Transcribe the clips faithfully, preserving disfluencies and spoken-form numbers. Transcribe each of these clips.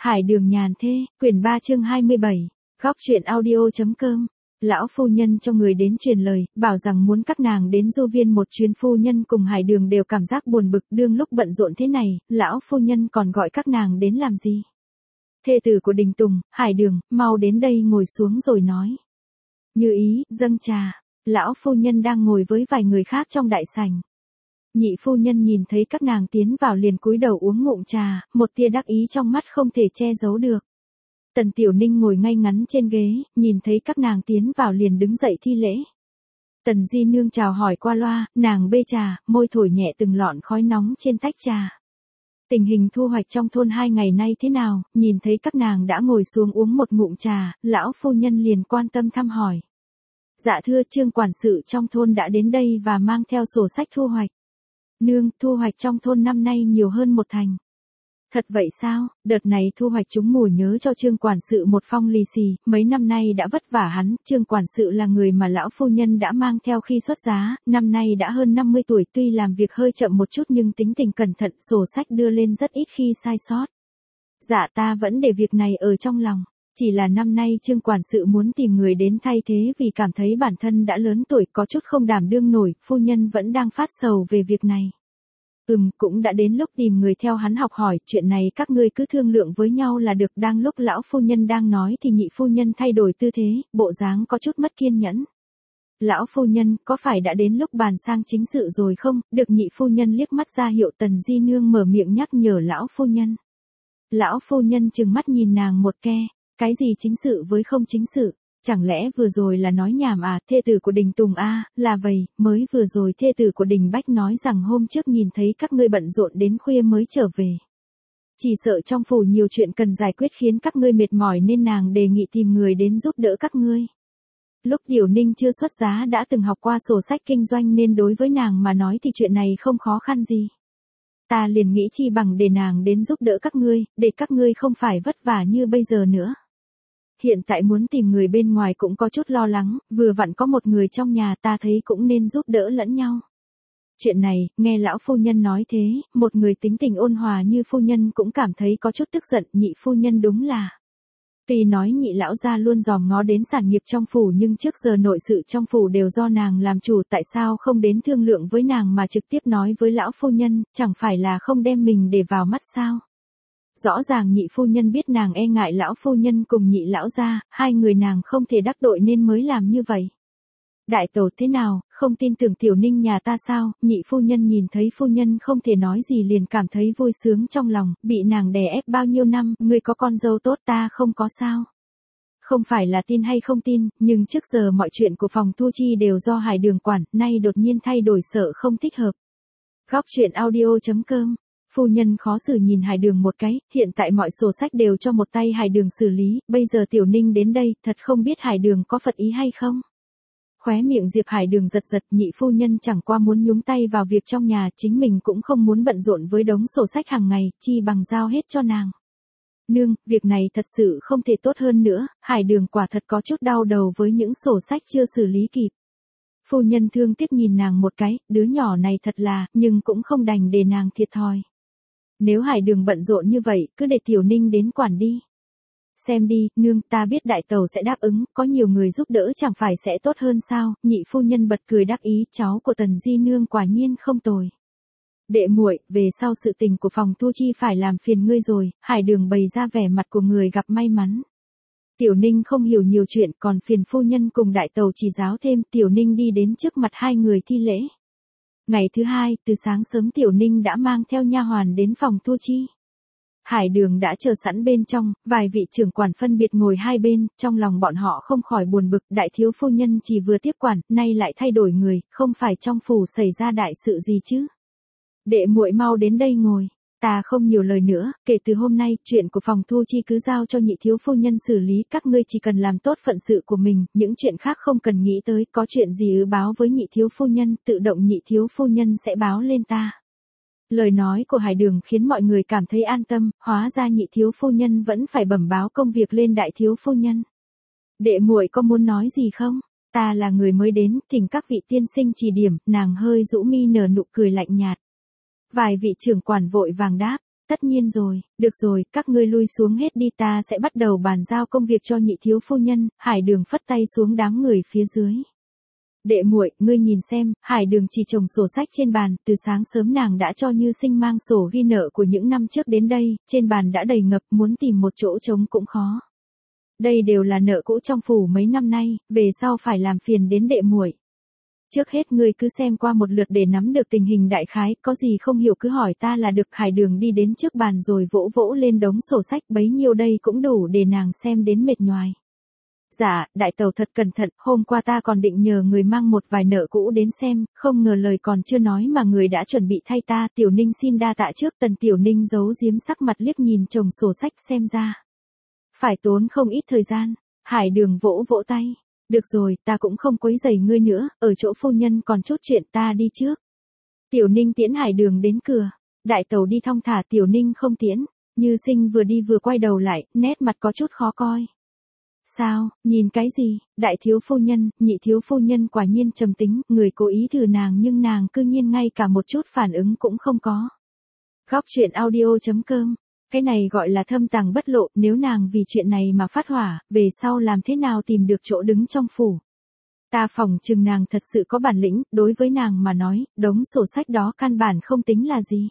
Hải đường nhàn thê, quyển ba chương hai mươi bảy, góc truyện audio.com. Lão phu nhân cho người đến truyền lời, bảo rằng muốn các nàng đến du viên một chuyến. Phu nhân cùng Hải đường đều cảm giác buồn bực, đương lúc bận rộn thế này, lão phu nhân còn gọi các nàng đến làm gì? Thê tử của Đình Tùng, Hải đường, mau đến đây ngồi xuống rồi nói. Như ý, dâng trà. Lão phu nhân đang ngồi với vài người khác trong đại sảnh. Nhị phu nhân nhìn thấy các nàng tiến vào liền cúi đầu uống ngụm trà, một tia đắc ý trong mắt không thể che giấu được. Tần Tiểu Ninh ngồi ngay ngắn trên ghế, nhìn thấy các nàng tiến vào liền đứng dậy thi lễ. Tần Di Nương chào hỏi qua loa, nàng bê trà, môi thổi nhẹ từng lọn khói nóng trên tách trà. Tình hình thu hoạch trong thôn hai ngày nay thế nào? Nhìn thấy các nàng đã ngồi xuống uống một ngụm trà, lão phu nhân liền quan tâm thăm hỏi. Dạ thưa, Trương quản sự trong thôn đã đến đây và mang theo sổ sách thu hoạch. Nương, thu hoạch trong thôn năm nay nhiều hơn một thành. Thật vậy sao? Đợt này thu hoạch chúng mùi nhớ cho Trương quản sự một phong lì xì, mấy năm nay đã vất vả hắn. Trương quản sự là người mà lão phu nhân đã mang theo khi xuất giá, năm nay đã hơn năm mươi tuổi, tuy làm việc hơi chậm một chút nhưng tính tình cẩn thận, sổ sách đưa lên rất ít khi sai sót. Dạ ta vẫn để việc này ở trong lòng. Chỉ là năm nay Trương quản sự muốn tìm người đến thay thế vì cảm thấy bản thân đã lớn tuổi, có chút không đảm đương nổi, phu nhân vẫn đang phát sầu về việc này. Ừm, cũng đã đến lúc tìm người theo hắn học hỏi, chuyện này các ngươi cứ thương lượng với nhau là được. Đang lúc lão phu nhân đang nói thì nhị phu nhân thay đổi tư thế, bộ dáng có chút mất kiên nhẫn. Lão phu nhân, có phải đã đến lúc bàn sang chính sự rồi không? Được nhị phu nhân liếc mắt ra hiệu. Tần Di Nương mở miệng nhắc nhở lão phu nhân. Lão phu nhân trừng mắt nhìn nàng một ke. Cái gì chính sự với không chính sự? Chẳng lẽ vừa rồi là nói nhảm à? Thê tử của Đình Tùng a, là vậy, mới vừa rồi thê tử của Đình Bách nói rằng hôm trước nhìn thấy các ngươi bận rộn đến khuya mới trở về. Chỉ sợ trong phủ nhiều chuyện cần giải quyết khiến các ngươi mệt mỏi nên nàng đề nghị tìm người đến giúp đỡ các ngươi. Lúc Tiểu Ninh chưa xuất giá đã từng học qua sổ sách kinh doanh nên đối với nàng mà nói thì chuyện này không khó khăn gì. Ta liền nghĩ chi bằng để nàng đến giúp đỡ các ngươi, để các ngươi không phải vất vả như bây giờ nữa. Hiện tại muốn tìm người bên ngoài cũng có chút lo lắng, vừa vặn có một người trong nhà, ta thấy cũng nên giúp đỡ lẫn nhau. Chuyện này, nghe lão phu nhân nói thế, một người tính tình ôn hòa như phu nhân cũng cảm thấy có chút tức giận. Nhị phu nhân đúng là. Tuy nói nhị lão gia luôn dòm ngó đến sản nghiệp trong phủ nhưng trước giờ nội sự trong phủ đều do nàng làm chủ, tại sao không đến thương lượng với nàng mà trực tiếp nói với lão phu nhân, chẳng phải là không đem mình để vào mắt sao? Rõ ràng nhị phu nhân biết nàng e ngại lão phu nhân cùng nhị lão gia, hai người nàng không thể đắc tội nên mới làm như vậy. Đại tẩu thế nào, không tin tưởng Tiểu Ninh nhà ta sao? Nhị phu nhân nhìn thấy phu nhân không thể nói gì liền cảm thấy vui sướng trong lòng, bị nàng đè ép bao nhiêu năm, ngươi có con dâu tốt ta không có sao. Không phải là tin hay không tin, nhưng trước giờ mọi chuyện của phòng thu chi đều do Hải đường quản, nay đột nhiên thay đổi sợ không thích hợp. Góc truyện audio.com. Phu nhân khó xử nhìn Hải đường một cái, hiện tại mọi sổ sách đều cho một tay Hải đường xử lý, bây giờ Tiểu Ninh đến đây, thật không biết Hải đường có phật ý hay không. Khóe miệng Diệp Hải đường giật giật, nhị phu nhân chẳng qua muốn nhúng tay vào việc trong nhà, chính mình cũng không muốn bận rộn với đống sổ sách hàng ngày, chi bằng giao hết cho nàng. Nương, việc này thật sự không thể tốt hơn nữa, Hải đường quả thật có chút đau đầu với những sổ sách chưa xử lý kịp. Phu nhân thương tiếc nhìn nàng một cái, đứa nhỏ này thật là, nhưng cũng không đành để nàng thiệt thòi. Nếu Hải đường bận rộn như vậy, cứ để Tiểu Ninh đến quản đi. Xem đi, nương, ta biết đại tẩu sẽ đáp ứng, có nhiều người giúp đỡ chẳng phải sẽ tốt hơn sao? Nhị phu nhân bật cười đắc ý, cháu của Tần Di Nương quả nhiên không tồi. Đệ muội, về sau sự tình của phòng thu chi phải làm phiền ngươi rồi. Hải đường bày ra vẻ mặt của người gặp may mắn. Tiểu Ninh không hiểu nhiều chuyện, còn phiền phu nhân cùng đại tẩu chỉ giáo thêm. Tiểu Ninh đi đến trước mặt hai người thi lễ. Ngày thứ hai, từ sáng sớm Tiểu Ninh đã mang theo nha hoàn đến phòng thu chi. Hải đường đã chờ sẵn bên trong, vài vị trưởng quản phân biệt ngồi hai bên, trong lòng bọn họ không khỏi buồn bực, đại thiếu phu nhân chỉ vừa tiếp quản, nay lại thay đổi người, không phải trong phủ xảy ra đại sự gì chứ. Đệ muội mau đến đây ngồi, ta không nhiều lời nữa, kể từ hôm nay, chuyện của phòng thu chi cứ giao cho nhị thiếu phu nhân xử lý, các ngươi chỉ cần làm tốt phận sự của mình, những chuyện khác không cần nghĩ tới, có chuyện gì ư báo với nhị thiếu phu nhân, tự động nhị thiếu phu nhân sẽ báo lên ta. Lời nói của Hải đường khiến mọi người cảm thấy an tâm, hóa ra nhị thiếu phu nhân vẫn phải bẩm báo công việc lên đại thiếu phu nhân. Đệ muội có muốn nói gì không? Ta là người mới đến, thỉnh các vị tiên sinh chỉ điểm. Nàng hơi rũ mi nở nụ cười lạnh nhạt. Vài vị trưởng quản vội vàng đáp, tất nhiên rồi, được rồi, các ngươi lui xuống hết đi, ta sẽ bắt đầu bàn giao công việc cho nhị thiếu phu nhân. Hải Đường phất tay xuống đám người phía dưới. Đệ muội, ngươi nhìn xem, Hải Đường chỉ chồng sổ sách trên bàn, từ sáng sớm nàng đã cho Như Sinh mang sổ ghi nợ của những năm trước đến đây, trên bàn đã đầy ngập, muốn tìm một chỗ trống cũng khó. Đây đều là nợ cũ trong phủ mấy năm nay, về sau phải làm phiền đến đệ muội. Trước hết ngươi cứ xem qua một lượt để nắm được tình hình đại khái, có gì không hiểu cứ hỏi ta là được. Hải Đường đi đến trước bàn rồi vỗ vỗ lên đống sổ sách, bấy nhiêu đây cũng đủ để nàng xem đến mệt nhoài. Dạ, đại tẩu thật cẩn thận, hôm qua ta còn định nhờ người mang một vài nợ cũ đến xem, không ngờ lời còn chưa nói mà người đã chuẩn bị thay ta. Tiểu Ninh xin đa tạ trước. Tần Tiểu Ninh giấu giếm sắc mặt liếc nhìn chồng sổ sách, xem ra phải tốn không ít thời gian. Hải Đường vỗ vỗ tay. Được rồi, ta cũng không quấy rầy ngươi nữa, ở chỗ phu nhân còn chút chuyện, ta đi trước. Tiểu Ninh tiễn Hải Đường đến cửa. Đại tẩu đi thong thả, Tiểu Ninh không tiễn. Như Sinh vừa đi vừa quay đầu lại, nét mặt có chút khó coi. Sao, nhìn cái gì? Đại thiếu phu nhân, nhị thiếu phu nhân quả nhiên trầm tính, người cố ý thử nàng nhưng nàng cư nhiên ngay cả một chút phản ứng cũng không có. Góc truyện audio chấm com. Cái này gọi là thâm tàng bất lộ, nếu nàng vì chuyện này mà phát hỏa, về sau làm thế nào tìm được chỗ đứng trong phủ. Ta phỏng chừng nàng thật sự có bản lĩnh, đối với nàng mà nói, đống sổ sách đó căn bản không tính là gì.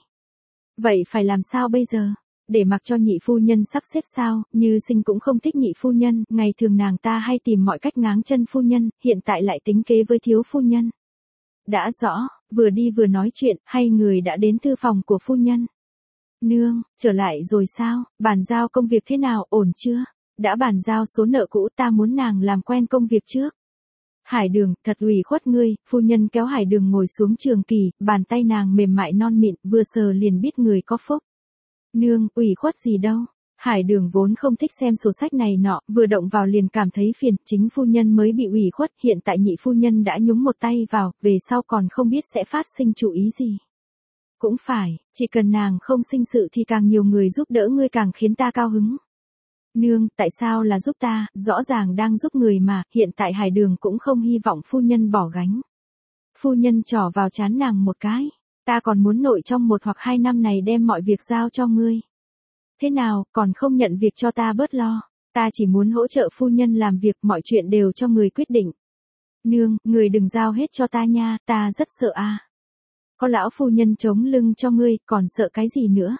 Vậy phải làm sao bây giờ? Để mặc cho nhị phu nhân sắp xếp sao? Như Sinh cũng không thích nhị phu nhân, ngày thường nàng ta hay tìm mọi cách ngáng chân phu nhân, hiện tại lại tính kế với thiếu phu nhân. Đã rõ, vừa đi vừa nói chuyện, hay người đã đến thư phòng của phu nhân. Nương, trở lại rồi sao? Bàn giao công việc thế nào, ổn chưa? Đã bàn giao số nợ cũ, ta muốn nàng làm quen công việc trước. Hải Đường, thật ủy khuất ngươi. Phu nhân kéo Hải Đường ngồi xuống trường kỳ, bàn tay nàng mềm mại non mịn, vừa sờ liền biết người có phúc. Nương, ủy khuất gì đâu. Hải Đường vốn không thích xem sổ sách này nọ, vừa động vào liền cảm thấy phiền, chính phu nhân mới bị ủy khuất, hiện tại nhị phu nhân đã nhúng một tay vào, về sau còn không biết sẽ phát sinh chủ ý gì. Cũng phải, chỉ cần nàng không sinh sự thì càng nhiều người giúp đỡ ngươi càng khiến ta cao hứng. Nương, tại sao là giúp ta, rõ ràng đang giúp người mà, hiện tại Hải Đường cũng không hy vọng phu nhân bỏ gánh. Phu nhân trỏ vào trán nàng một cái, ta còn muốn nội trong một hoặc hai năm này đem mọi việc giao cho ngươi. Thế nào, còn không nhận việc cho ta bớt lo, ta chỉ muốn hỗ trợ phu nhân làm việc, mọi chuyện đều cho người quyết định. Nương, người đừng giao hết cho ta nha, ta rất sợ a. À. Có lão phu nhân chống lưng cho ngươi, còn sợ cái gì nữa?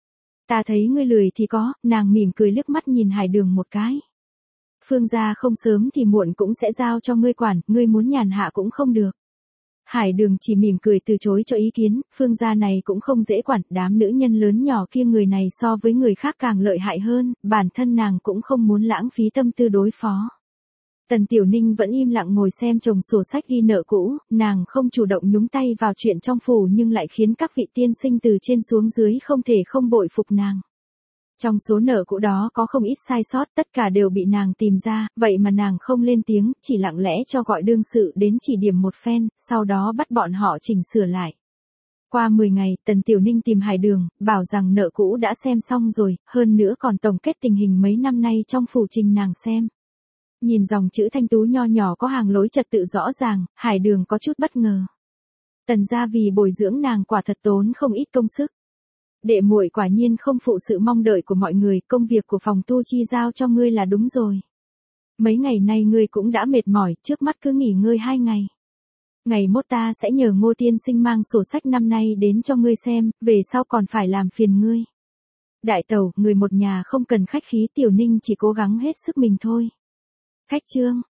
Ta thấy ngươi lười thì có. Nàng mỉm cười liếc mắt nhìn Hải Đường một cái. Phương gia không sớm thì muộn cũng sẽ giao cho ngươi quản, ngươi muốn nhàn hạ cũng không được. Hải Đường chỉ mỉm cười từ chối cho ý kiến, Phương gia này cũng không dễ quản, đám nữ nhân lớn nhỏ kia người này so với người khác càng lợi hại hơn, bản thân nàng cũng không muốn lãng phí tâm tư đối phó. Tần Tiểu Ninh vẫn im lặng ngồi xem chồng sổ sách ghi nợ cũ, nàng không chủ động nhúng tay vào chuyện trong phủ nhưng lại khiến các vị tiên sinh từ trên xuống dưới không thể không bội phục nàng. Trong số nợ cũ đó có không ít sai sót, tất cả đều bị nàng tìm ra, vậy mà nàng không lên tiếng, chỉ lặng lẽ cho gọi đương sự đến chỉ điểm một phen, sau đó bắt bọn họ chỉnh sửa lại. Qua mười ngày, Tần Tiểu Ninh tìm Hải Đường, bảo rằng nợ cũ đã xem xong rồi, hơn nữa còn tổng kết tình hình mấy năm nay trong phủ trình nàng xem. Nhìn dòng chữ thanh tú nho nhỏ có hàng lối trật tự rõ ràng, Hải Đường có chút bất ngờ. Tần gia vì bồi dưỡng nàng quả thật tốn không ít công sức. Đệ muội quả nhiên không phụ sự mong đợi của mọi người, công việc của phòng tu chi giao cho ngươi là đúng rồi. Mấy ngày nay ngươi cũng đã mệt mỏi, trước mắt cứ nghỉ ngơi hai ngày. Ngày mốt ta sẽ nhờ Ngô tiên sinh mang sổ sách năm nay đến cho ngươi xem, về sau còn phải làm phiền ngươi. Đại tẩu, người một nhà không cần khách khí, Tiểu Ninh chỉ cố gắng hết sức mình thôi. Khách trương,